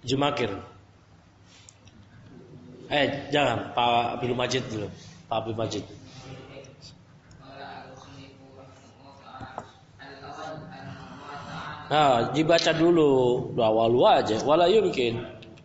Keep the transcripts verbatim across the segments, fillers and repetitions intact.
Jumakir. Eh, jangan, Pak Abdul Majid dulu. Pak Abdul Majid. Nah, dibaca dulu, awal aja, wala yumkin.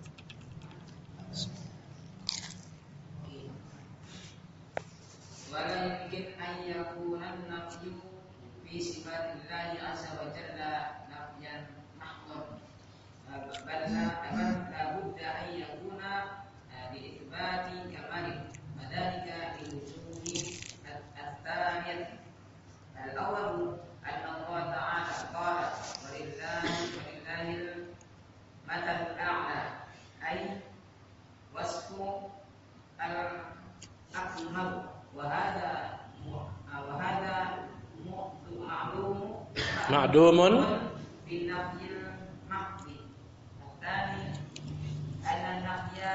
Wala yumkin an yakuna an-nafyu fi sifatillahi azza wa jalla nafyan mahdhur. Bal la budda an yakuna bi itsbati kamalin. Madalika li wujudi at-thaniyah. Al-awwal anna Allah ta'ala qala walillahi walillahil matalul a'la ay wasfu al-akmal wa hadha wa hadha ma'lum ma'dumun bin nafyil mahdi. Tsani anna nafya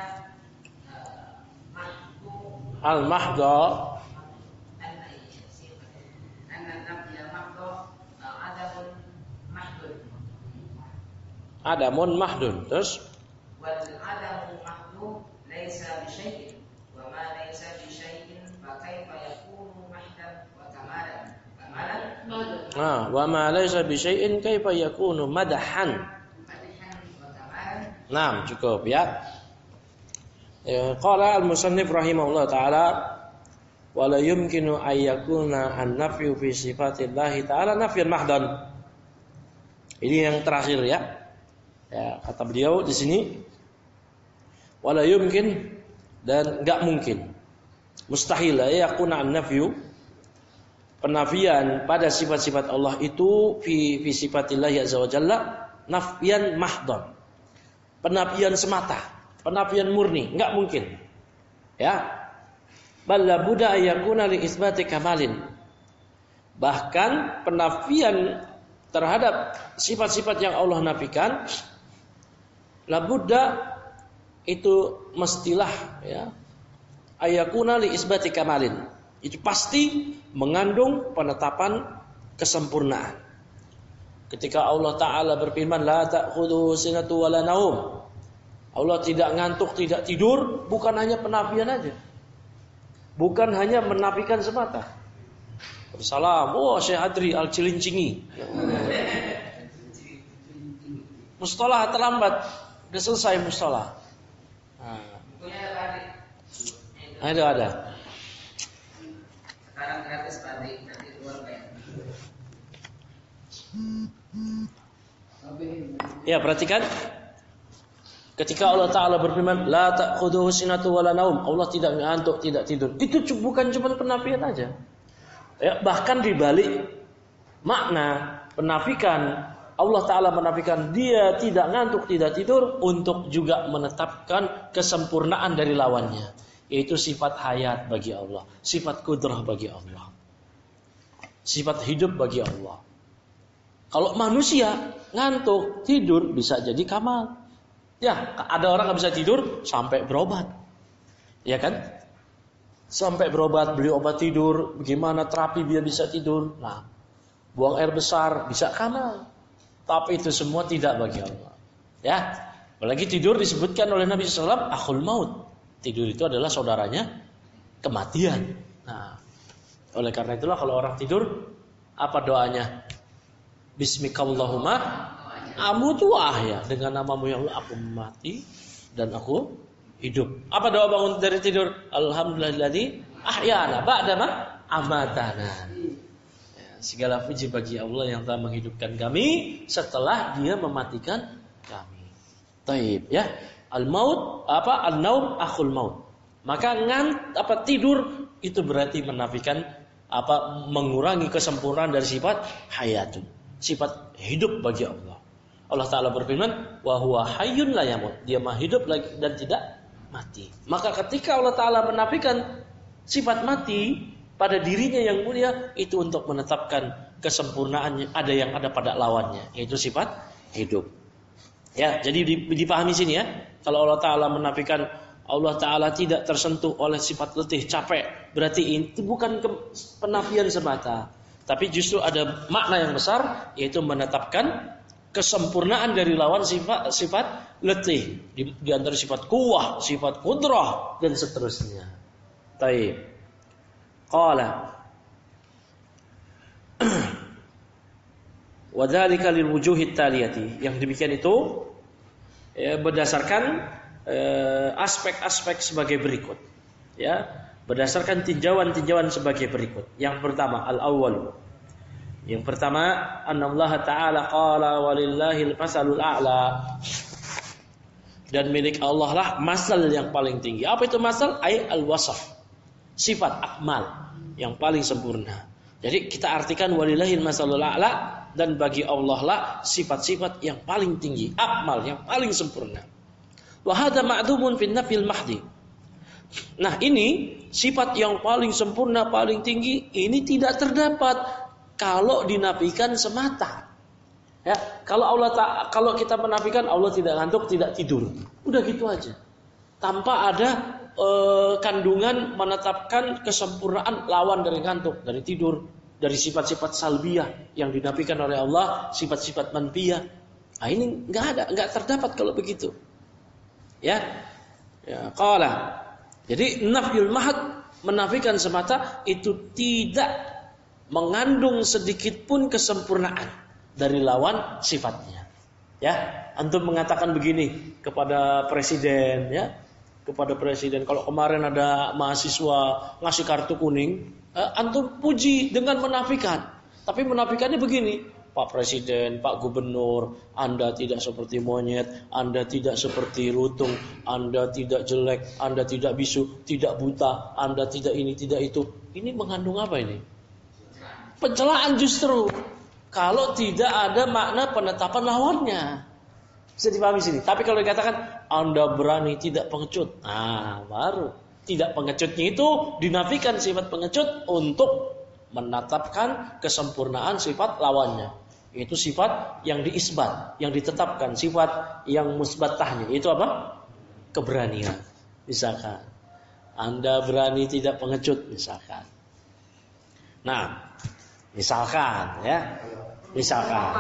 mahdu al-mahdha adamun mahdun. Terus wal adamu mahdu laisa bi syai'in wa ma laisa bi syai'in fa kaifa yakunu mahdan wa kamalan kamalan ah wa ma laisa bi syai'in kaifa yakunu madahan madahan wa kamalan. Naam, cukup ya. Ya, qala al-musannif rahimahullah taala wala yumkinu ay yakuna an-nafyu fi sifatillahi taala nafyan mahdan. Ini yang terakhir ya. Ya, kata beliau di sini wala yumkin dan enggak mungkin. Mustahil ya yakuna an-nafyu penafian pada sifat-sifat Allah itu fi fi sifatillah azza wa jalla nafyan mahdhan. Penafian semata, penafian murni, enggak mungkin. Ya. Bal la budda yakuna li isbati kamalin. Bahkan penafian terhadap sifat-sifat yang Allah nafikan labudda itu mestilah ya ayakuna li isbati kamalin, itu pasti mengandung penetapan kesempurnaan. Ketika Allah Ta'ala berfirman la ta'khudhuhu sinatu wala naum, Allah tidak ngantuk, tidak tidur, bukan hanya penafian aja, bukan hanya menafikan semata. Salam, oh Syekh Adri Al-Cilincingi, mustalah terlambat, udah selesai mustalah. Nah, ada ada. Sekarang gratis Pak, nanti luar bayar. Ya, perhatikan. Ketika Allah Ta'ala berfirman la ta'khudhuhu sinatu wala naum, Allah tidak ngantuk, tidak tidur. Itu bukan cuma penafian aja. Ya, bahkan di balik makna penafikan, Allah Ta'ala menafikan dia tidak ngantuk, tidak tidur untuk juga menetapkan kesempurnaan dari lawannya, yaitu sifat hayat bagi Allah, sifat kudrah bagi Allah, sifat hidup bagi Allah. Kalau manusia ngantuk, tidur bisa jadi kamal. Ya, ada orang nggak bisa tidur sampai berobat, ya kan? Sampai berobat, beli obat tidur, bagaimana terapi biar bisa tidur. Nah, buang air besar bisa kamal. Tapi itu semua tidak bagi Allah. Ya, apalagi tidur disebutkan oleh Nabi shallallahu alaihi wasallam akhul maut. Tidur itu adalah saudaranya kematian. Nah, oleh karena itulah kalau orang tidur, apa doanya? Bismikallahumma amutu ahya, dengan namamu ya Allah aku mati dan aku hidup. Apa doa bangun dari tidur? Alhamdulillahilladzi ahyana ba'dama amatana. Ya, segala puji bagi Allah yang telah menghidupkan kami setelah Dia mematikan kami. Taib ya. Al-maut apa? Al-naum akhul maut. Maka ngan apa tidur itu berarti menafikan apa mengurangi kesempurnaan dari sifat hayatun, sifat hidup bagi Allah. Allah Ta'ala berfirman wa huwa hayyun la yamut, Dia maha hidup lagi dan tidak mati. Maka ketika Allah Ta'ala menafikan sifat mati pada dirinya yang mulia, itu untuk menetapkan kesempurnaannya ada yang ada pada lawannya, yaitu sifat hidup. Ya, jadi dipahami sini ya. Kalau Allah Ta'ala menafikan Allah Ta'ala tidak tersentuh oleh sifat letih, capek, berarti itu bukan penafian semata, tapi justru ada makna yang besar, yaitu menetapkan kesempurnaan dari lawan sifat sifat letih. Di, di antara sifat kuwah, sifat qudrah dan seterusnya. Taib. Qala wa dzalika lil wujuhit taliyati. Yang demikian itu ya, berdasarkan eh, aspek-aspek sebagai berikut. Ya, berdasarkan tinjauan-tinjauan sebagai berikut. Yang pertama, al-awwal. Yang pertama, annallaha ta'ala qala walillahil masalul a'la. Dan milik Allah lah masal yang paling tinggi. Apa itu masal? Ay al-wasaf. Sifat akmal yang paling sempurna. Jadi kita artikan walillahil masalul a'la, dan bagi Allah lah sifat-sifat yang paling tinggi, akmal yang paling sempurna. Wa hadza ma'dumun fin nafil mahdi. Nah, ini sifat yang paling sempurna, paling tinggi, ini tidak terdapat kalau dinafikan semata. Ya, kalau Allah tak, kalau kita menafikan Allah tidak ngantuk, tidak tidur. Udah gitu aja. Tanpa ada e, kandungan menetapkan kesempurnaan lawan dari ngantuk, dari tidur, dari sifat-sifat salbiyah yang dinafikan oleh Allah, sifat-sifat manfiyah. Nah, ini enggak ada, enggak terdapat kalau begitu. Ya. Ya, qala. Jadi nafyul mahad, menafikan semata, itu tidak mengandung sedikit pun kesempurnaan dari lawan sifatnya. Ya, antum mengatakan begini kepada presiden, ya, kepada presiden. Kalau kemarin ada mahasiswa ngasih kartu kuning, eh, antum puji dengan menafikan. Tapi menafikannya begini, Pak Presiden, Pak Gubernur, Anda tidak seperti monyet, Anda tidak seperti lutung, Anda tidak jelek, Anda tidak bisu, tidak buta, Anda tidak ini, tidak itu. Ini mengandung apa ini? Pencelaan justru. Kalau tidak ada makna penetapan lawannya. Bisa dipahami sini. Tapi kalau dikatakan Anda berani tidak pengecut, nah baru. Tidak pengecutnya itu dinafikan sifat pengecut untuk menetapkan kesempurnaan sifat lawannya. Itu sifat yang diisbat, yang ditetapkan, sifat yang musbatahnya. Itu apa? Keberanian. Misalkan Anda berani tidak pengecut, misalkan. Nah, misalkan ya. Misalkan.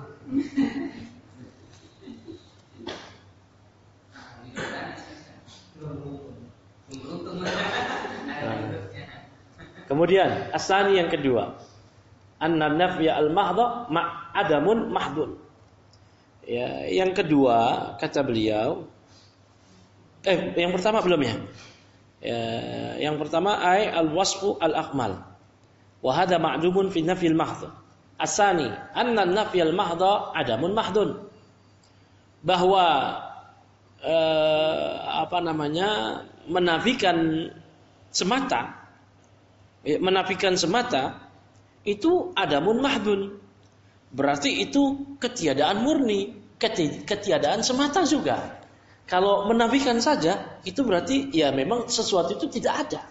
Nah. Kemudian asani yang kedua, anna nafya al-mahdha ma'adamun mahdun. Ya, yang kedua kata beliau, eh yang pertama belum ya? Ya, yang pertama ay al-wasfu al-akmal. Wa hadha ma'dumun fi nafyi al-mahdh. Asani anna nafya al-mahdha adamun mahdun. Bahwa eh, apa namanya? menafikan semata, menafikan semata itu adamun mahdun. Berarti itu ketiadaan murni, ketiadaan semata juga. Kalau menafikan saja itu berarti ya memang sesuatu itu tidak ada.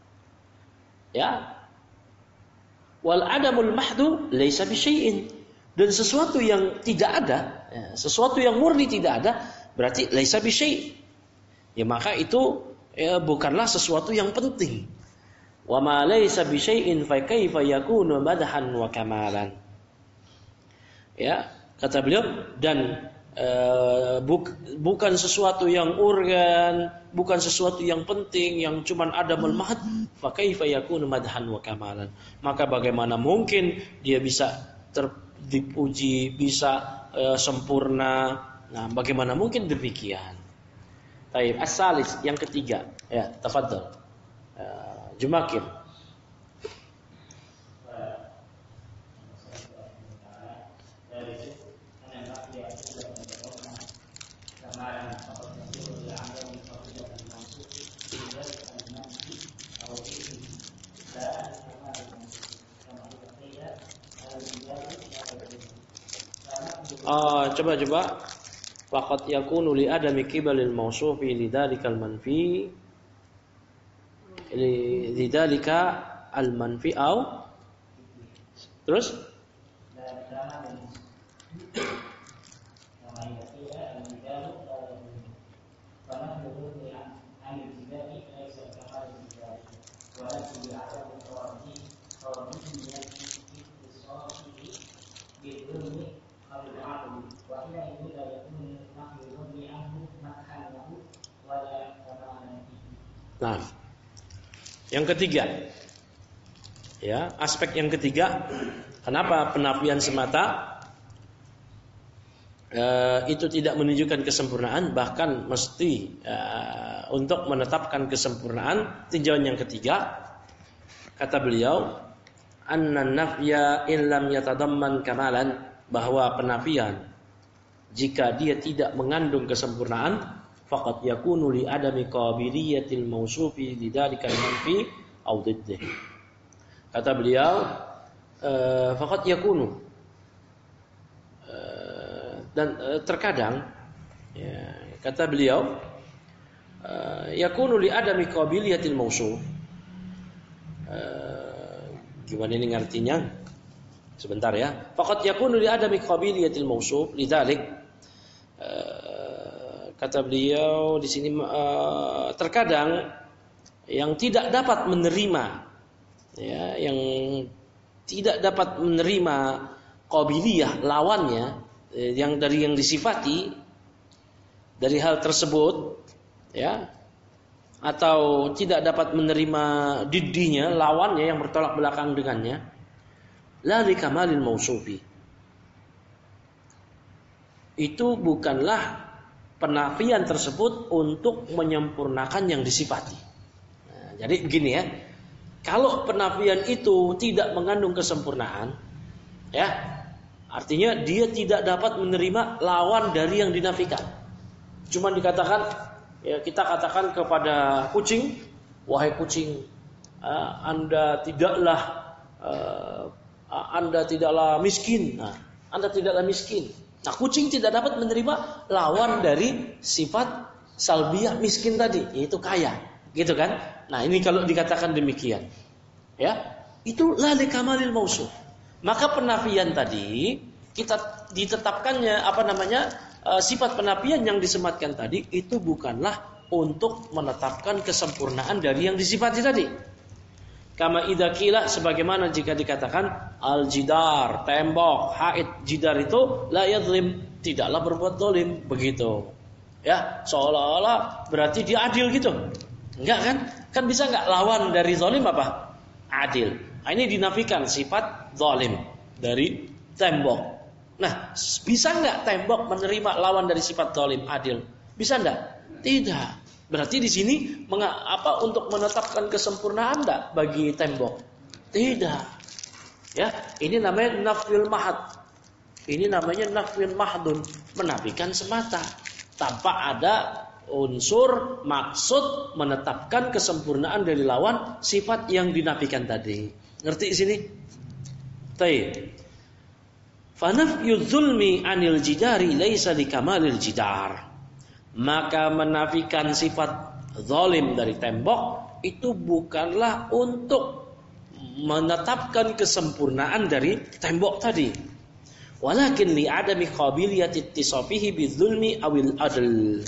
Ya. Wal adamul mahdu laisa bisyai'in. Dan sesuatu yang tidak ada, ya, sesuatu yang murni tidak ada, berarti laisa bisyai'. Ya maka itu ya, bukanlah sesuatu yang penting. Wa ma laysa bi syai'in fa kaifa yakunu madhan wa kamalan. Ya, kata beliau, dan e, buk, bukan sesuatu yang urgen, bukan sesuatu yang penting, yang cuman ada mahad, fa kaifa yakunu madhan wa kamalan. Maka bagaimana mungkin dia bisa ter, dipuji, bisa e, sempurna? Nah, bagaimana mungkin demikian? Baik, as-salis yang ketiga. Ya, tafadhal. Uh, Jumakir. Uh, coba-coba faqad yakunu li adami qibalil mausufi lidzalikal manfi lidzalika al manfi au terus Nah, yang ketiga, ya, aspek yang ketiga, kenapa penafian semata e, itu tidak menunjukkan kesempurnaan, bahkan mesti e, untuk menetapkan kesempurnaan. Tinjauan yang ketiga, kata beliau, anna nafya illam yatadamman kamalan, bahwa penafian jika dia tidak mengandung kesempurnaan, faqad yakunu li adami qabiliyatil mausufi lidzalika al-manfi aw diddih. Kata beliau, e, faqad yakunu, e, dan e, terkadang, ya, kata beliau, e, yakunu li adami qabiliyatil mausuf. E, gimana ini ngartinya? Sebentar ya. Faqad yakunu li adami qabiliyatil mausuf lidzalik. Kata beliau di sini, uh, terkadang yang tidak dapat menerima, ya, yang tidak dapat menerima qabiliyah lawannya, eh, yang dari yang disifati dari hal tersebut, ya, atau tidak dapat menerima diddinya lawannya yang bertolak belakang dengannya, la li kamalil mausufi, itu bukanlah penafian tersebut untuk menyempurnakan yang disifati. Nah, jadi begini ya, kalau penafian itu tidak mengandung kesempurnaan, ya, artinya dia tidak dapat menerima lawan dari yang dinafikan. Cuma dikatakan, ya, kita katakan kepada kucing, wahai kucing, uh, anda tidaklah, uh, anda tidaklah miskin. Nah, anda tidaklah miskin. Nah, kucing tidak dapat menerima lawan dari sifat salbiyah miskin tadi, yaitu kaya, gitu kan? Nah, ini kalau dikatakan demikian, ya, itu la li kamalil mausuf. Maka penafian tadi kita ditetapkannya apa namanya e, sifat penafian yang disematkan tadi itu bukanlah untuk menetapkan kesempurnaan dari yang disifati tadi. Kama idza qila, sebagaimana jika dikatakan al-jidar, tembok, haid, jidar itu la yadhlim, tidaklah berbuat zalim, begitu. Ya, seolah-olah berarti dia adil gitu. Enggak kan? Kan bisa enggak lawan dari zalim apa? Adil. Nah, ini dinafikan sifat zalim dari tembok. Nah, bisa enggak tembok menerima lawan dari sifat zalim, adil? Bisa enggak? Tidak. Berarti di sini mengapa untuk menetapkan kesempurnaan enggak bagi tembok? Tidak. Ya, ini namanya nafyul mahad. Ini namanya nafyul mahdun, menafikan semata tanpa ada unsur maksud menetapkan kesempurnaan dari lawan sifat yang dinafikan tadi. Ngerti di sini? Baik. Fa nafyu dzulmi 'anil jidari laisa likamalil jidar. Maka menafikan sifat zalim dari tembok itu bukanlah untuk menetapkan kesempurnaan dari tembok tadi. Walakin li adami qabiliyati ittisafihi bidzulmi awil adl.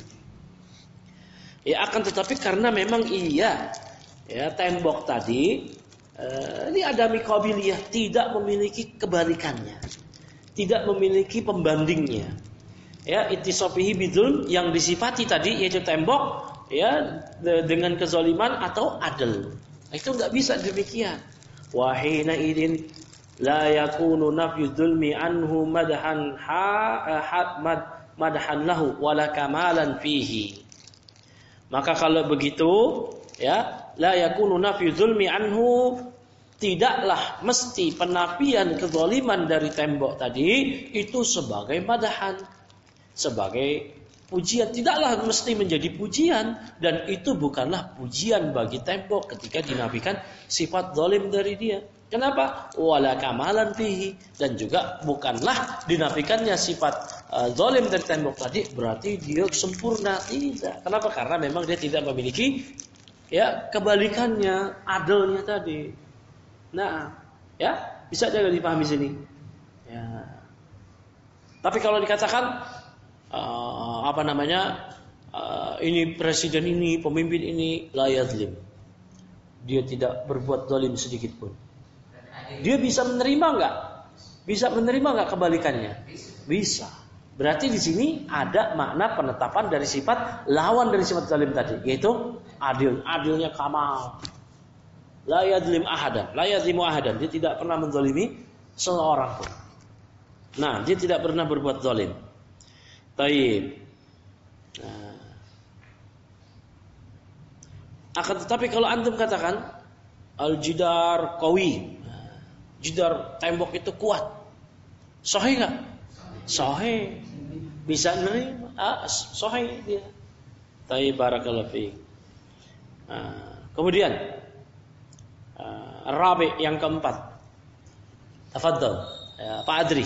Ya, akan tetapi karena memang iya, ya, tembok tadi eh, ini adami qabiliyah, tidak memiliki kebalikannya, tidak memiliki pembandingnya. Ya, ittisafihi bidzulm, yang disifati tadi yaitu tembok, ya, dengan kezaliman atau adil. Itu enggak bisa demikian. Wa hina idin la yakunu nafyu dzulmi anhu madhan ha mad madhan lahu wala kamalan fihi. Maka kalau begitu, ya, la yakunu nafyu dzulmi anhu, tidaklah mesti penafian kezaliman dari tembok tadi itu sebagai madahan, sebagai pujian, tidaklah mesti menjadi pujian, dan itu bukanlah pujian bagi tembok ketika dinafikan sifat zalim dari dia. Kenapa? Wala kamalan fihi, dan juga bukanlah dinafikannya sifat uh, zalim dari tembok tadi berarti dia sempurna, tidak. Kenapa? Karena memang dia tidak memiliki, ya, kebalikannya, adilnya tadi. Nah, ya, bisa juga dipahami sini. Ya. Tapi kalau dikatakan Uh, apa namanya uh, ini presiden ini, pemimpin ini la yazlim, dia tidak berbuat zalim sedikit pun, dia bisa menerima enggak? Bisa menerima enggak kebalikannya? Bisa. Berarti di sini ada makna penetapan dari sifat lawan dari sifat zalim tadi, yaitu adil. Adilnya kamal. La yadzlim ahadan, la yadzlimu ahadan. Dia tidak pernah menzalimi seorang pun. Nah, dia tidak pernah berbuat zalim. Taib. Nah. Akan tetapi kalau antum katakan al-jidar qawi, jidar tembok itu kuat, sahih enggak? Sahih. Bisa nerima, ah, sahih dia. Taib, barakallahu fiik. Nah, kemudian uh, Rabi yang keempat. Tafadhal, ya, Pak Adri.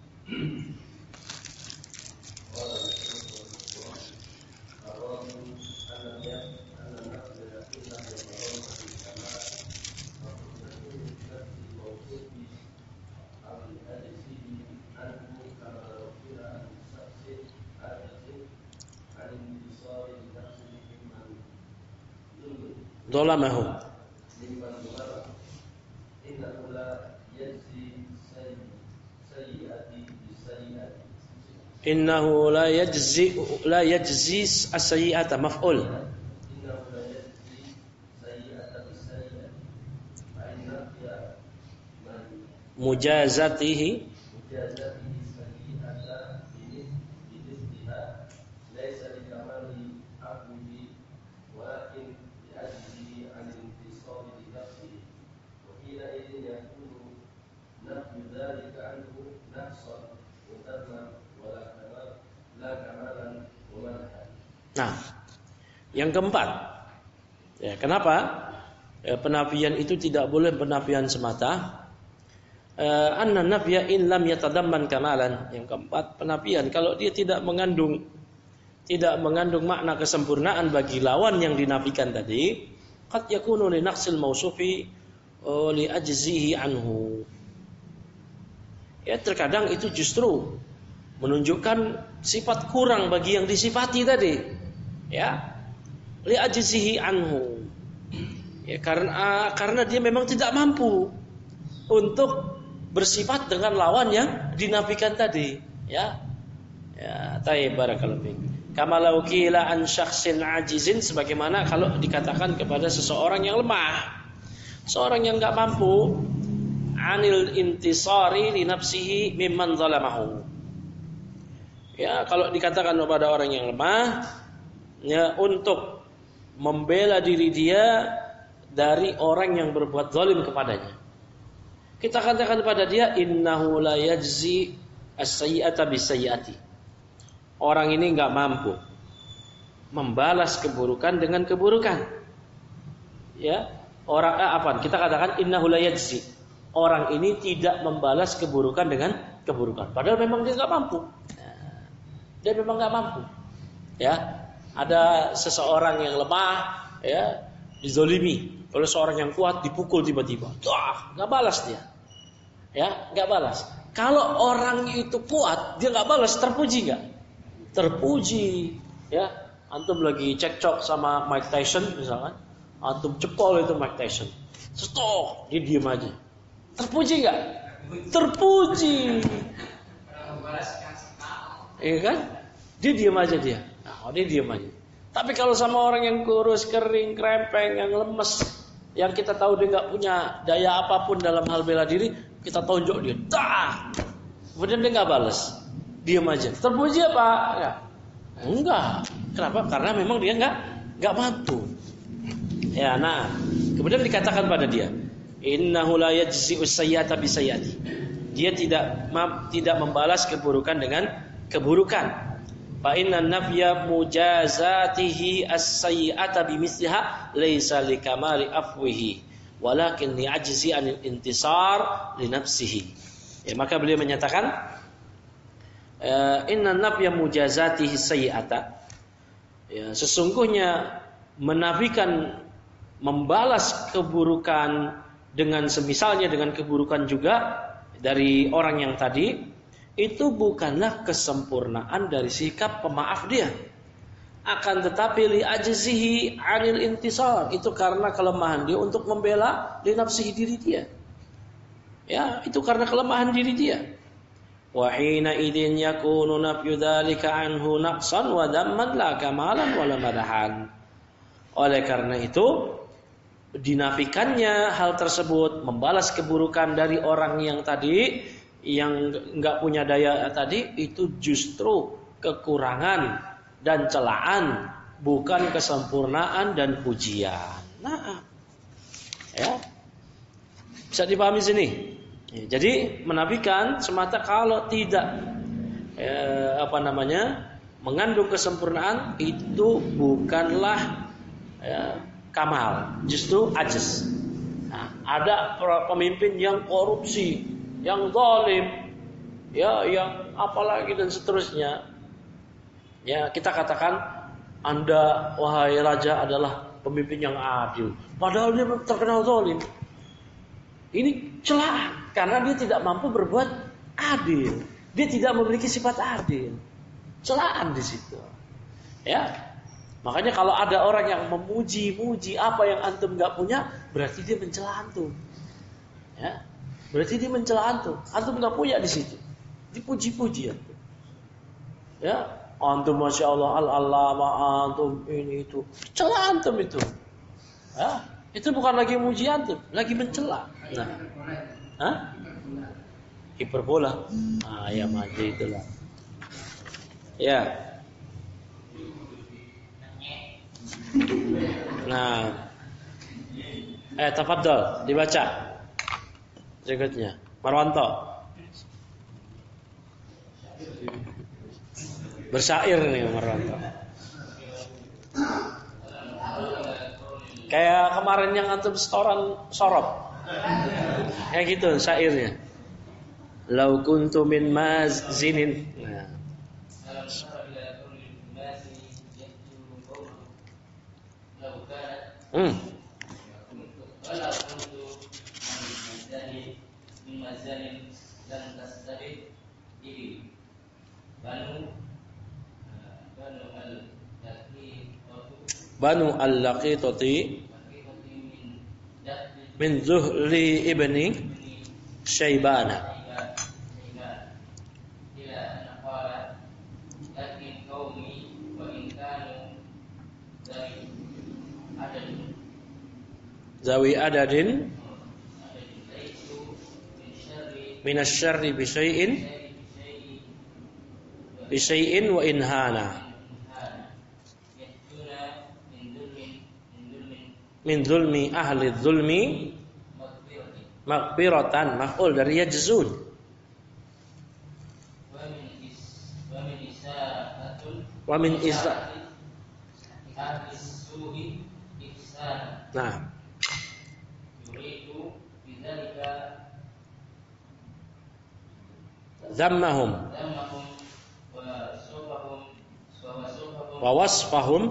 Dolamahu. Innahu la yajzi la yajzi as-sayyi'ata maf'ul. Mujazatihi Nah, yang keempat, ya, kenapa ya, penafian itu tidak boleh penafian semata? Uh, Anna nafya in lam yatadamman kamalan. Yang keempat, penafian kalau dia tidak mengandung tidak mengandung makna kesempurnaan bagi lawan yang dinafikan tadi, qad yakunu li naqsil mausufi li ajzihi anhu. Ya, terkadang itu justru menunjukkan sifat kurang bagi yang disifati tadi. Ya, li ajzihi anhu. Ya, karena karena dia memang tidak mampu untuk bersifat dengan lawan yang dinafikan tadi. Ya, ya, tayyib, barakallahu fiik. Kama law qila an syakhsin ajizin, sebagaimana kalau dikatakan kepada seseorang yang lemah, seorang yang enggak mampu, anil intisari li nafsihi mimman zalamahu. Ya, kalau dikatakan kepada orang yang lemah, ya, untuk membela diri dia dari orang yang berbuat zalim kepadanya. Kita katakan kepada dia, innahu la yajzi as-sayyi'ata bis-sayyi'ati. Orang ini enggak mampu membalas keburukan dengan keburukan. Ya, orang eh, apa? Kita katakan innahu la yajzi. Orang ini tidak membalas keburukan dengan keburukan. Padahal memang dia enggak mampu. Dia memang enggak mampu. Ya, ada seseorang yang lemah, ya, dizolimi oleh seorang yang kuat, dipukul tiba-tiba. Wah, enggak balas dia. Ya, enggak balas. Kalau orang itu kuat, dia enggak balas, terpuji enggak? Terpuji. Ya, antum lagi cekcok sama Mike Tyson misalkan, antum cepol itu Mike Tyson. Stop, dia diam aja. Terpuji enggak? Terpuji. Iya kan? Dia diam aja dia. Nah, dia diam aja. Tapi kalau sama orang yang kurus, kering, krempeng, yang lemes, yang kita tahu dia nggak punya daya apapun dalam hal bela diri, kita tonjok dia, dah. Kemudian dia nggak balas, diam aja. Terpuji apa? Enggak. Enggak. Kenapa? Karena memang dia nggak nggak mampu. Ya, nah, kemudian dikatakan pada dia, innahu la yajzi'us sayyi'ata bisayyati. Dia tidak tidak membalas keburukan dengan keburukan. Fa inna nafya mujazatihi as-sayyi'ata bimithliha laisa likamali afwihi walakin li'ajzi anil intisar li nafsihi. Ya, maka beliau menyatakan inna nafya mujazatihi sayyi'ata, ya, sesungguhnya menafikan membalas keburukan dengan semisalnya dengan keburukan juga dari orang yang tadi, itu bukanlah kesempurnaan dari sikap pemaaf dia. Akan tetapi li ajzihi anil intisar, itu karena kelemahan dia untuk membela li nafsihi diri dia. Ya, itu karena kelemahan diri dia. wa hina idin yakunu nafyu dzalika anhu naqsan wa dhamman la kamalan wala madahan. Oleh karena itu dinafikannya hal tersebut, membalas keburukan dari orang yang tadi yang enggak punya daya tadi, itu justru kekurangan dan celaan, bukan kesempurnaan dan pujian. Nah, ya, bisa dipahami sini. Ya, jadi menafikan semata kalau tidak eh, apa namanya mengandung kesempurnaan itu bukanlah ya, kamal, justru ajaz. Nah, ada pemimpin yang korupsi, yang zalim, ya, yang apalagi dan seterusnya. Ya, kita katakan Anda wahai raja adalah pemimpin yang adil, padahal dia terkenal zalim. Ini celaan karena dia tidak mampu berbuat adil. Dia tidak memiliki sifat adil. Celaan di situ. Ya. Makanya kalau ada orang yang memuji-muji apa yang antum enggak punya, berarti dia mencela antum. Ya. Berarti dia mencela antum. Antum enggak punya di situ. Dipuji-puji antum. Ya, antum Masya Allah al-allama antum ini itu. Celah antum itu. Ya, itu bukan lagi muji antum, lagi mencela. Nah. Hah? Hiperbola. Ah, ya maju itulah. Ya. Nah. Eh, tafadhol dibaca. Berikutnya. Marwanto. Bersyair nih Marwanto. Kayak kemarin yang antum setoran sorop. Kayak gitu syairnya. Lau kuntu min mazinin. Nah. Hmm. Banu al-Laqitati min Zuhli ibni Syaibana. Zawi adadin minasyarri bisyai'in bisyai'in wa inhana min zulmi ahli zulmi maghfiratan, maf'ul dari yajzun. Wa min isa nah zammahum wa wasfahum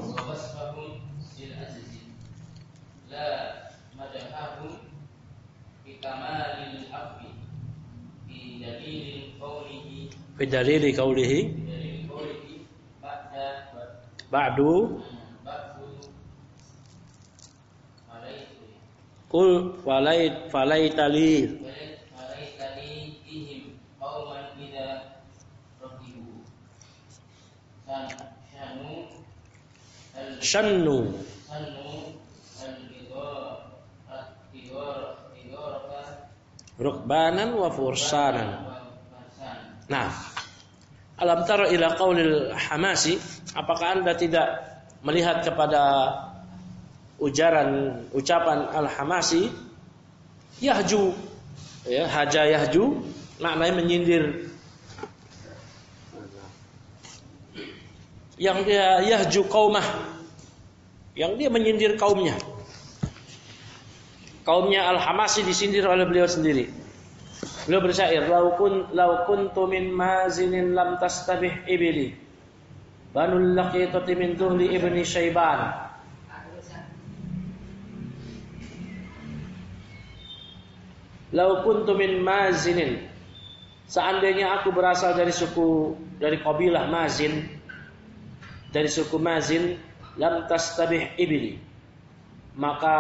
fi dalili qawlihi ba'du kul falait falaitali shannu rukbanan wa fursanan. Nah, alam tara ila qaulil Hamasi, apakah Anda tidak melihat kepada ujaran ucapan Al-Hamasi? Yahju, ya, haja yahju, maknanya menyindir. Yang dia yahju qaumah, yang dia menyindir kaumnya. Kaumnya Al-Hamasi disindir oleh beliau sendiri. Beliau bersyair, "Lau kun lau kuntu min mazinin lam tastabih ibli. Banul laqitati min Zuhli ibni Syaiban." Lau kuntu min mazinin. Seandainya aku berasal dari suku dari kabilah Mazin, dari suku Mazin, lam tastabih ibli. Maka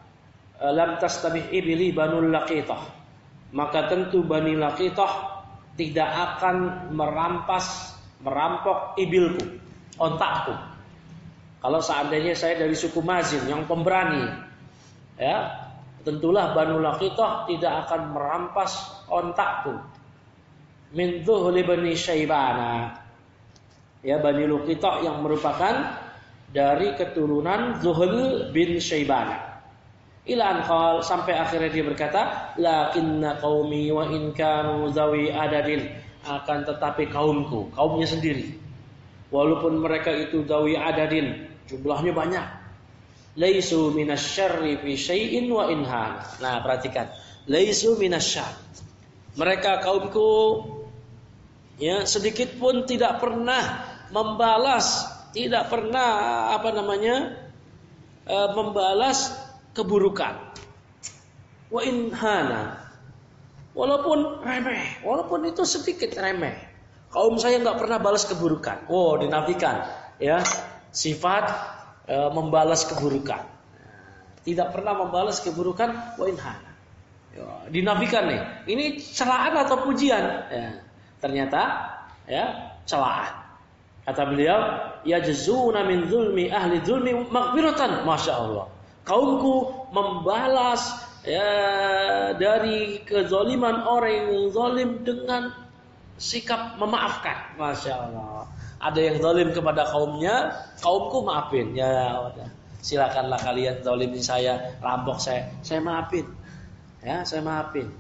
lam tastabih ibli banul laqitah. Maka tentu Bani Laqitah tidak akan merampas, merampok ibilku, ontakku. Kalau seandainya saya dari suku Mazin yang pemberani, ya, tentulah Banu Laqithah tidak akan merampas ontakku. Min dhuhli Bani Syaibana. Ya, Bani Laqithah yang merupakan dari keturunan Zuhl bin Syaibana. Ila anqal, sampai akhirnya dia berkata, lakinna qaumi wa in kanu zawi adadin, akan tetapi kaumku, kaumnya sendiri, walaupun mereka itu zawi adadin, jumlahnya banyak, laisu minasyarri fi syai'in wa inhan. Nah, perhatikan, laisu minasyarr, mereka kaumku ya sedikit pun tidak pernah membalas, tidak pernah apa namanya e, membalas keburukan. Wa inhana, walaupun remeh, walaupun itu sedikit remeh, kaum saya nggak pernah balas keburukan. Oh, dinafikan ya sifat e, membalas keburukan. Tidak pernah membalas keburukan. Wa inhana, ya, dinafikan nih. Ini celaan atau pujian? Ya, ternyata ya celaan. Kata beliau, yajzuna min zulmi ahli zulmi maghfiratan. Masya Allah, kaumku membalas ya, dari kezaliman orang yang zalim dengan sikap memaafkan. Masya Allah, ada yang zalim kepada kaumnya, kaumku maafin. Ya udah, silakanlah kalian zalimin saya, rampok saya, saya maafin. Ya, saya maafin.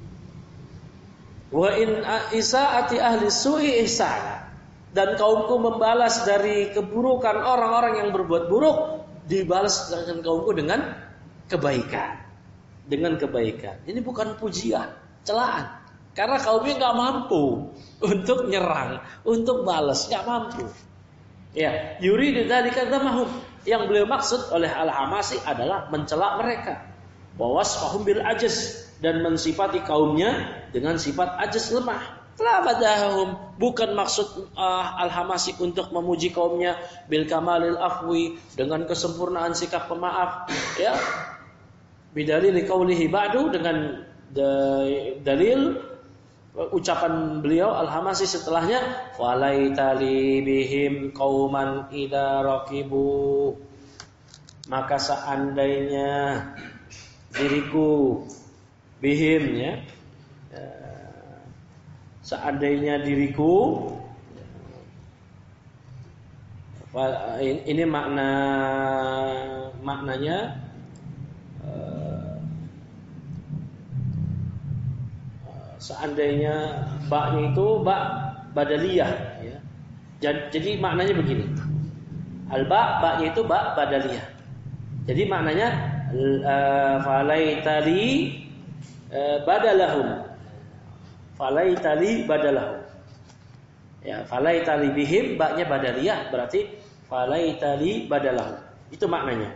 Wa in isaati ahli su'i ihsana, dan kaumku membalas dari keburukan orang-orang yang berbuat buruk, dibalas dengan kaumku dengan kebaikan, dengan kebaikan. Ini bukan pujian, celaan, karena kaumnya nggak mampu untuk nyerang, untuk balas, nggak mampu. Ya, yuridu dzalika dzamahum, yang beliau maksud oleh Al-Hamasi adalah mencela mereka, wa wasfahum bil ajaz, dan mensifati kaumnya dengan sifat ajaz, lemah. La badahum, bukan maksud uh, Al-Hamasi untuk memuji kaumnya bil kamalil afwi, dengan kesempurnaan sikap pemaaf, ya. Bidalil qaulihi ba'du, dengan da- dalil ucapan beliau Al-Hamasi setelahnya, walaitali bihim qauman idza raqibu, maka seandainya diriku bihim, ya, seandainya diriku, ini makna maknanya seandainya baknya itu bak badaliyah, ya. Jadi maknanya begini, al-ba, baknya itu bak badaliyah. Jadi maknanya falaitali badalahum, falaitali badalahu. Ya, falaitali bihim, baknya badaliyah, berarti falaitali badalahu. Itu maknanya.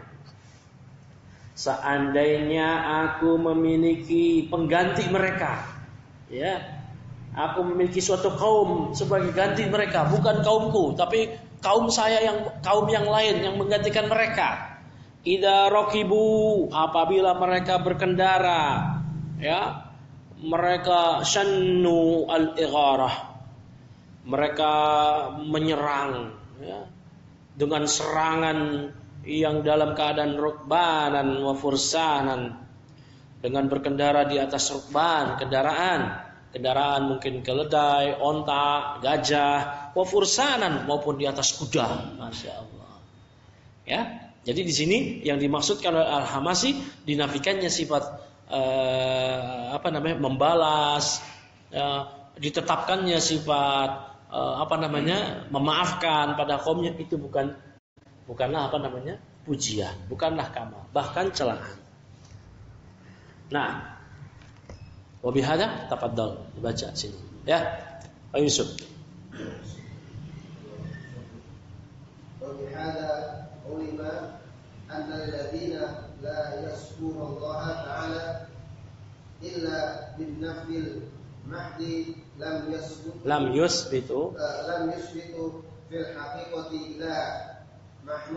Seandainya aku memiliki pengganti mereka, ya, aku memiliki suatu kaum sebagai ganti mereka, bukan kaumku, tapi kaum saya yang kaum yang lain yang menggantikan mereka. Idza raqibu, apabila mereka berkendara, ya, mereka syannu al-igharah, mereka menyerang, ya, dengan serangan yang dalam keadaan rukbanan wa fursanan, dengan berkendara di atas rukban, kendaraan, kendaraan mungkin keledai, onta, gajah, wa fursanan, maupun di atas kuda. Masya Allah. Ya, jadi di sini yang dimaksudkan oleh Al-Hamasi, dinafikannya sifat Uh, apa namanya membalas, uh, ditetapkannya sifat uh, apa namanya memaafkan pada kaumnya, itu bukan bukanlah apa namanya pujian, bukanlah kamal, bahkan celaan. Nah, wabihada tafaddal, dibaca sini, ya, Pak Yusuf. Wabihada ulima anna alladziina la yazkurullaha ta'ala illa bin nafil mahdi lam yasbut lam yusbitu uh, lam yusbitu fil haqiqati la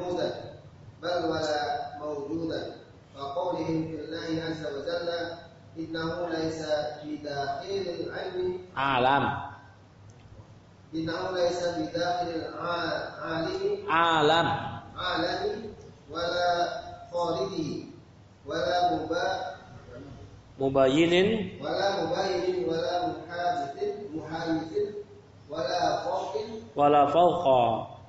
mahmudan bal wala mawjudan fa qawlihim billahi azza wa jalla innahu laisa bidakhilil ilmi alam innahu laisa bidakhilil alimi alam alami wala khalidihi wala mubah mubayyinin wala mubayyin wala muhadithin muhadithin wala fawqin wala fawqa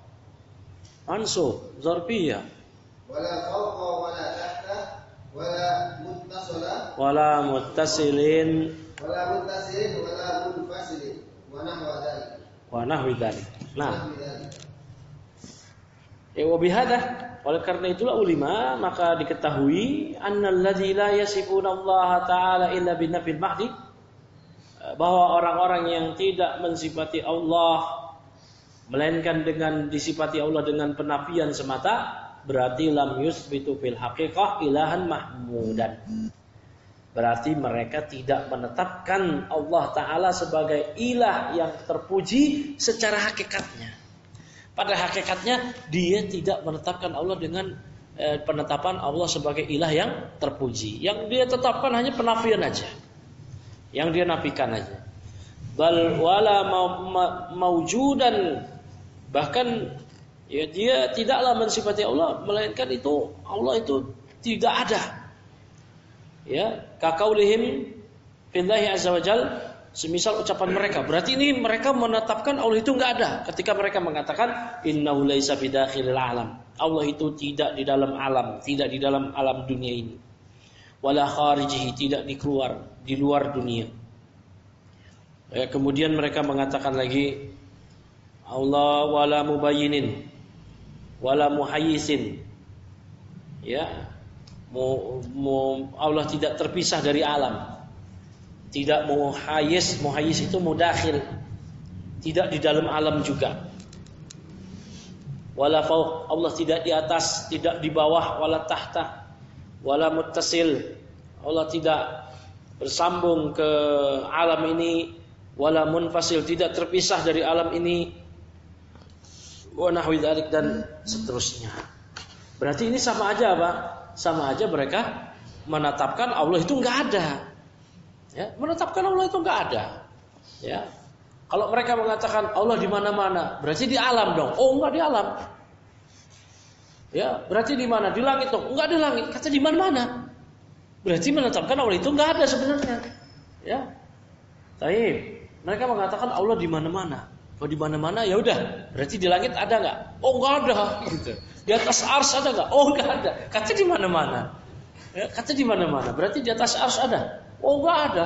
ansub zarfiyah wala fawqa wala tahta wala muttasala wala muttasilin wala muttasilin wala munfasilin wa nahwa dzalik wa nahwi dzalik. Nah, Nahwi dzalik. ya wa bihadza, oleh karena itulah ulama maka diketahui annalladzi la yasifuna Allah taala illa binafil mahdi, bahwa orang-orang yang tidak mensifati Allah melainkan dengan disifati Allah dengan penafian semata, berarti lam yusbitu fil haqiqah ilahan mahmudan. Berarti mereka tidak menetapkan Allah Ta'ala sebagai ilah yang terpuji secara hakikatnya. Pada hakikatnya dia tidak menetapkan Allah dengan eh, penetapan Allah sebagai ilah yang terpuji. Yang dia tetapkan hanya penafian aja. Yang dia nafikan aja. Bal wala maujudan, bahkan ya dia tidaklah mensifati Allah melainkan itu Allah itu tidak ada. Ya, kaqaulihim billahi azza wajal, semisal ucapan mereka. Berarti ini mereka menetapkan Allah itu enggak ada ketika mereka mengatakan innahu laisa bidakhilil alam. Allah itu tidak di dalam alam, tidak di dalam alam dunia ini. Wala kharijihi, tidak di keluar, di luar dunia. Ya, kemudian mereka mengatakan lagi Allah wala mubayyinin wala muhayyisin. Ya, Mu, mu, Allah tidak terpisah dari alam, tidak muhayyis, muhayyis itu mudakhil, tidak di dalam alam juga. Wala fauq, Allah tidak di atas, tidak di bawah, wala tahta, wala muttasil, Allah tidak bersambung ke alam ini, wala munfasil, tidak terpisah dari alam ini, wa nahwi dzalik, dan seterusnya. Berarti ini sama aja apa? Sama aja mereka menetapkan Allah itu enggak ada. Ya, menetapkan Allah itu enggak ada. Ya. Kalau mereka mengatakan Allah di mana-mana, berarti di alam dong. Oh, enggak di alam. Ya, berarti di mana? Di langit dong. Enggak di langit. Kata di mana-mana. Berarti menetapkan Allah itu enggak ada sebenarnya. Ya. Baik. Mereka mengatakan Allah di mana-mana. Kalau di mana-mana ya udah, berarti di langit ada enggak? Oh, enggak ada gitu. Di atas ars ada enggak? Oh, enggak ada. Kata di mana-mana. Ya, kata di mana-mana. Berarti di atas ars ada? Oh, enggak ada.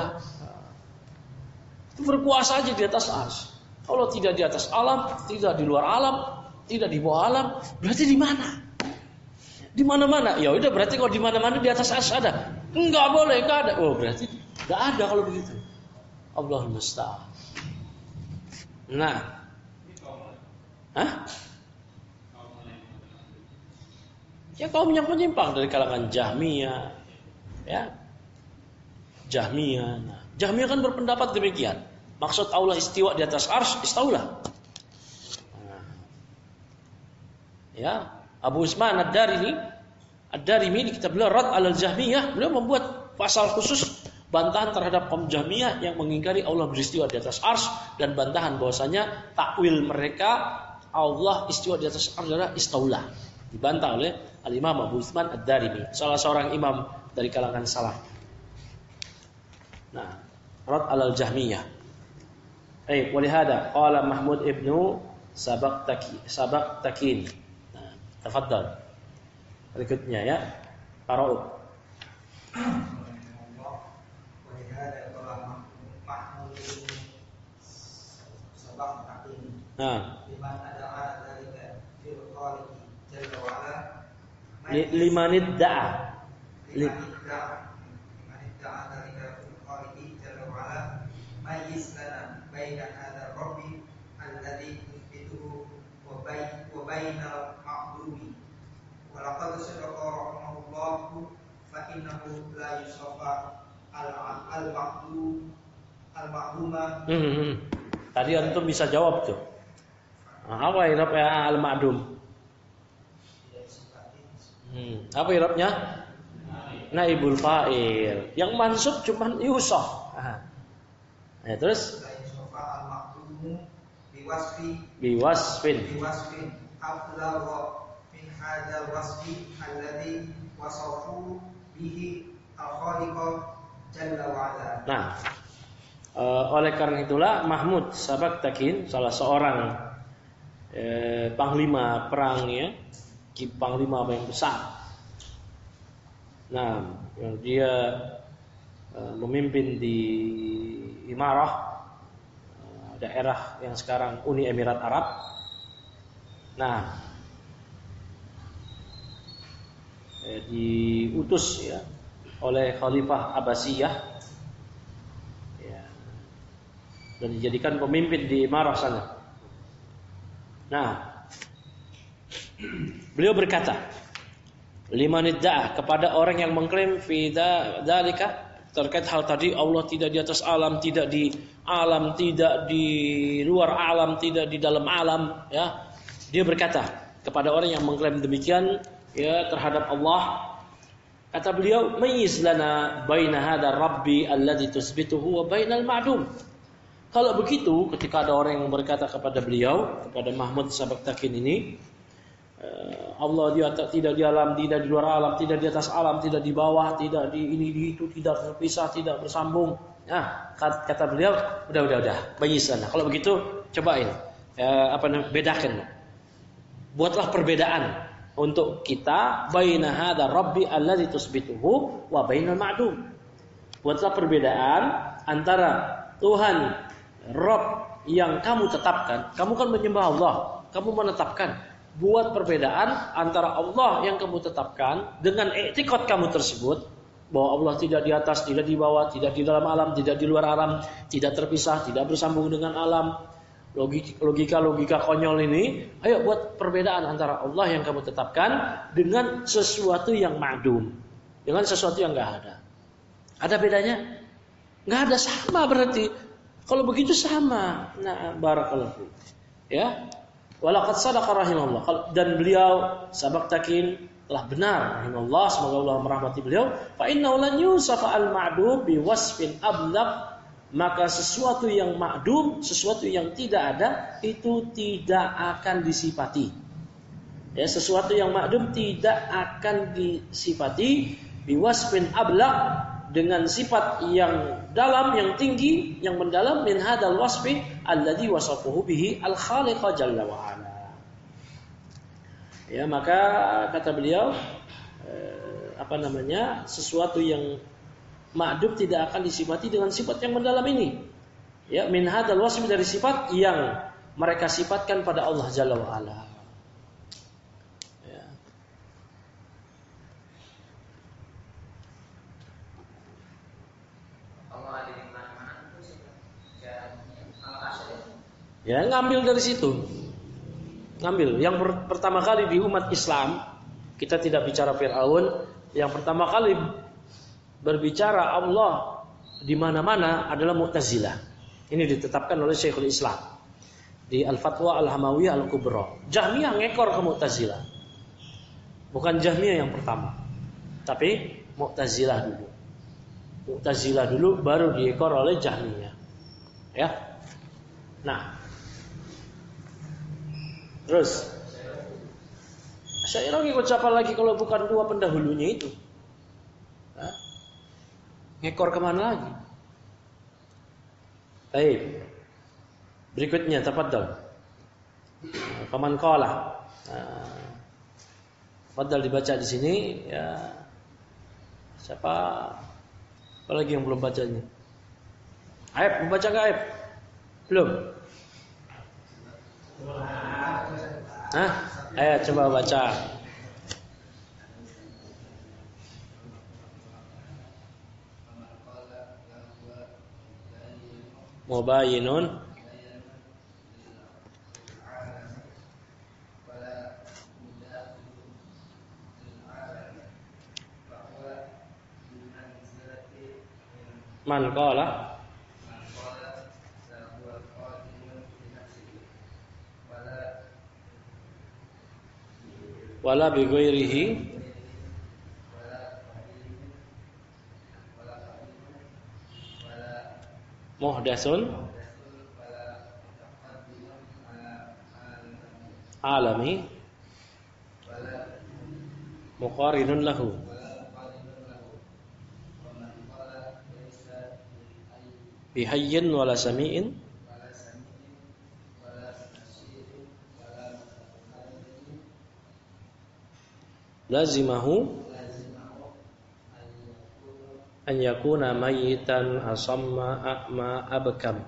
Itu berkuasa aja di atas ars. Kalau tidak di atas alam, tidak di luar alam, tidak di bawah alam, berarti di mana? Di mana-mana. Ya udah, berarti kalau di mana-mana di atas ars ada. Enggak boleh, enggak ada. Oh, berarti enggak ada kalau begitu. Allahul musta'an. Nah, hah? Ya kaum yang menyimpang dari kalangan Jahmiyah, ya, Jahmiyah. Nah, Jahmiyah kan berpendapat demikian. Maksud Allah istiwa di atas arsy, istaulah. Nah, ya, Abu Usman Ad-Darimi, Ad-Darimi di kitab beliau Rad alal Jahmiyah, beliau membuat pasal khusus bantahan terhadap kaum Jahmiyah yang mengingkari Allah beristiwa di atas arsy, dan bantahan bahwasanya takwil mereka Allah istiwa di atas arsy adalah istaulah. Dibantah oleh Al-Imam Abu Utsman Ad-Darimi, salah seorang imam dari kalangan salaf. Nah, Rad alal Jahmiyah. Eh, walihada qala Mahmud ibnu Sabaqtaki Sabaqtakin. Nah, tafadhal. Berikutnya ya, Qara'u. Nah, limanid da'a limanid da'a dzalika fil qalibi jalla wa ala mayyiz lana baina hadzal rabbi alladhi yuthbituhu wa bain wa bainal ma'dumi wa laqad sadaqa rahimahullahu fa innahu la yusafa al-ma'dum al-ma'duma. Hmm. Tadi antum bisa jawab tuh. Nah, apa irabnya al-ma'dum? Hmm. Apa irabnya? naibul fa'il. Yang mansub cuman yusaf. Nah, terus biwasfi biwasfin biwasfin ablagha min hadzal wasfi alladhi wasafu bihi al-khaliqa jalla wa ala. Nah, e, oleh karena itulah Mahmud Sabaktakin, salah seorang e, panglima perang ya, panglima yang besar. Nah, yang dia e, memimpin di Imarah, daerah yang sekarang Uni Emirat Arab. Nah, eh, diutus ya oleh Khalifah Abbasiyah ya, dan dijadikan pemimpin di Imarah sana. Nah, beliau berkata, liman idda'a, kepada orang yang mengklaim fi dzalika, terkait hal tadi, Allah tidak di atas alam, tidak di alam, tidak di luar alam, tidak di dalam alam, ya. Dia berkata kepada orang yang mengklaim demikian ya terhadap Allah, kata beliau, mayyiz lana baina hadha rabbi alladhi tusbituhu wa bainal ma'dum. Kalau begitu, ketika ada orang yang berkata kepada beliau, kepada Mahmud Sabaktakin ini, Allah dia tidak di alam, tidak di luar alam, tidak di atas alam, tidak di bawah, tidak di ini di itu, tidak terpisah, tidak bersambung. Nah, kata beliau, udah udah udah, bayi sana. Kalau begitu, cobain, eh, apa namanya, bedakan. Buatlah perbedaan untuk kita, baina hadza rabbi alladzi tusbituhu wa bainal ma'dum. Buatlah perbedaan antara Tuhan Rabb yang kamu tetapkan. Kamu kan menyembah Allah, kamu menetapkan. Buat perbedaan antara Allah yang kamu tetapkan dengan i'tiqad kamu tersebut, bahwa Allah tidak di atas, tidak di bawah, tidak di dalam alam, tidak di luar alam, tidak terpisah, tidak bersambung dengan alam. Logika-logika konyol ini, ayo buat perbedaan antara Allah yang kamu tetapkan dengan sesuatu yang ma'dum, dengan sesuatu yang enggak ada. Ada bedanya? Enggak ada, sama berarti. Kalau begitu sama. Nah, barakallahu. Ya. Walaqad sadaqa rahimahullah, dan beliau Sabaktakin telah benar rahimahullah, semoga Allah merahmati beliau. Fa innahu lan yusafa al ma'dum bi wasfin ablaq, maka sesuatu yang ma'dum, sesuatu yang tidak ada itu tidak akan disifati. Ya, sesuatu yang ma'dum tidak akan disifati bi wasfin ablaq, dengan sifat yang dalam, yang tinggi, yang mendalam, min hadzal wasfi alladzi wasafahu bihi al-khaliq jalla wa ala. Ya, maka kata beliau eh, apa namanya? sesuatu yang ma'dum tidak akan disifati dengan sifat yang mendalam ini. Ya, min hadzal wasfi, dari sifat yang mereka sifatkan pada Allah jalla wa ala. Ya, ngambil dari situ. Ngambil. Yang per- pertama kali di umat Islam, kita tidak bicara Fir'aun, yang pertama kali berbicara Allah di mana-mana adalah Mu'tazilah. Ini ditetapkan oleh Syekhul Islam di Al-Fatwa Al-Hamawiyah Al-Kubra. Jahmiyah ngekor ke Mu'tazilah. Bukan Jahmiyah yang pertama, tapi Mu'tazilah dulu. Mu'tazilah dulu baru diekor oleh Jahmiyah. Ya. Nah, terus Asy'ariyah ngikut siapa lagi kalau bukan dua pendahulunya itu? Hah? Ngekor kemana lagi? Baik. Berikutnya tafadhal. Faman qala. Tafadhal dibaca di sini ya. Siapa? Apa lagi yang belum bacanya? Aib, membaca enggak Aib? Belum? Hah? Ayo coba baca. Mubayyinun man qala wala bi ghairihi muhdatsun alami muqarinun lahu. Bihayyin wala sami'in lazimahu an yakuna mayitan asamma a'ma abkam.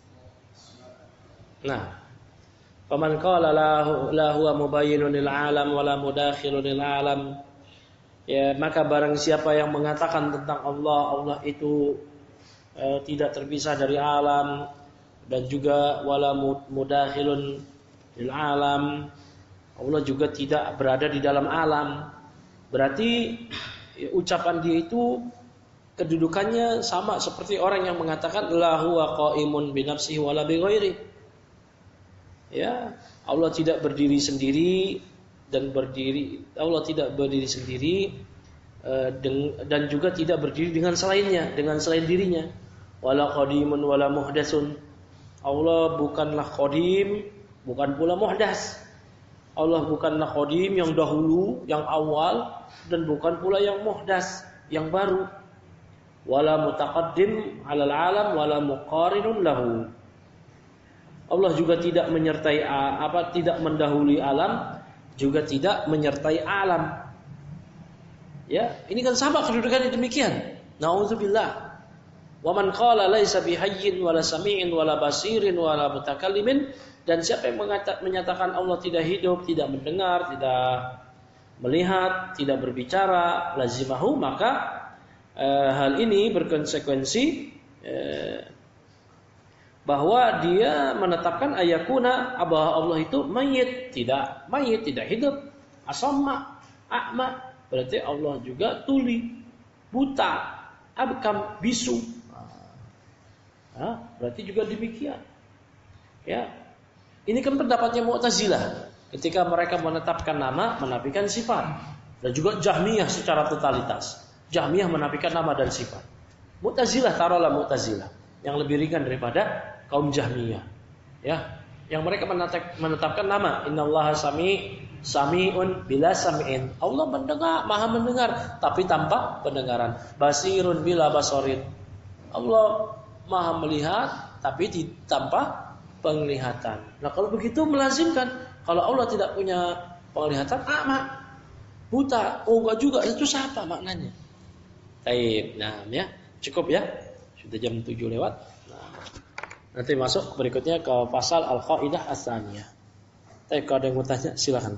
Nah, faman qala la huwa mubayyinun lil alam wala mudakhilun lil alam, ya maka barang siapa yang mengatakan tentang Allah, Allah itu eh, tidak terpisah dari alam dan juga wala mudakhilun lil alam, Allah juga tidak berada di dalam alam. Berarti ya, ucapan dia itu kedudukannya sama seperti orang yang mengatakan la huwa qa'imun bi nafsihi wala bi ghairi. Ya, Allah tidak berdiri sendiri dan berdiri Allah tidak berdiri sendiri dan juga tidak berdiri dengan selainnya, dengan selain dirinya. Wala qadimun wala muhdatsun. Allah bukanlah qadim, bukan pula muhdas. Allah bukanlah qadim yang dahulu, yang awal, dan bukan pula yang muhdas, yang baru. Wala mutaqaddim 'alal 'alam wala muqarinun lahu. Allah juga tidak menyertai apa tidak mendahului alam, juga tidak menyertai alam. Ya, ini kan sama kedudukannya demikian. Nauzubillah. Wa man qala laisa bihayyin wala sami'in wala basirin wala mutakallimin, dan siapa yang menyatakan Allah tidak hidup, tidak mendengar, tidak melihat, tidak berbicara, lazimahu, maka eh, hal ini berkonsekuensi eh, bahwa dia menetapkan ayakuna bahwa Allah itu mayit, tidak mayit, tidak hidup, asamma, a'ma, berarti Allah juga tuli, buta, abkam, bisu. Nah, berarti juga demikian. Ya. Ini kan pendapatnya Mu'tazilah ketika mereka menetapkan nama, menafikan sifat. Dan juga Jahmiyah secara totalitas. Jahmiyah menafikan nama dan sifat. Mu'tazilah, taruhlah Mu'tazilah yang lebih ringan daripada kaum Jahmiyah. Ya, yang mereka menetapkan nama, innallaha sami sami'un bila sami'in. Allah mendengar, Maha mendengar tapi tanpa pendengaran. Basirun bila basarin. Allah Maha melihat tapi tanpa penglihatan. Nah, kalau begitu melazimkan kalau Allah tidak punya penglihatan, a'ma, buta. Oh, enggak juga. Itu siapa maknanya? Baik. Nah, ya, cukup ya. Sudah jam tujuh lewat. Nah, nanti masuk berikutnya ke pasal al-qaidah ats-tsaniyah. Tapi kalau ada yang mau tanya silakan.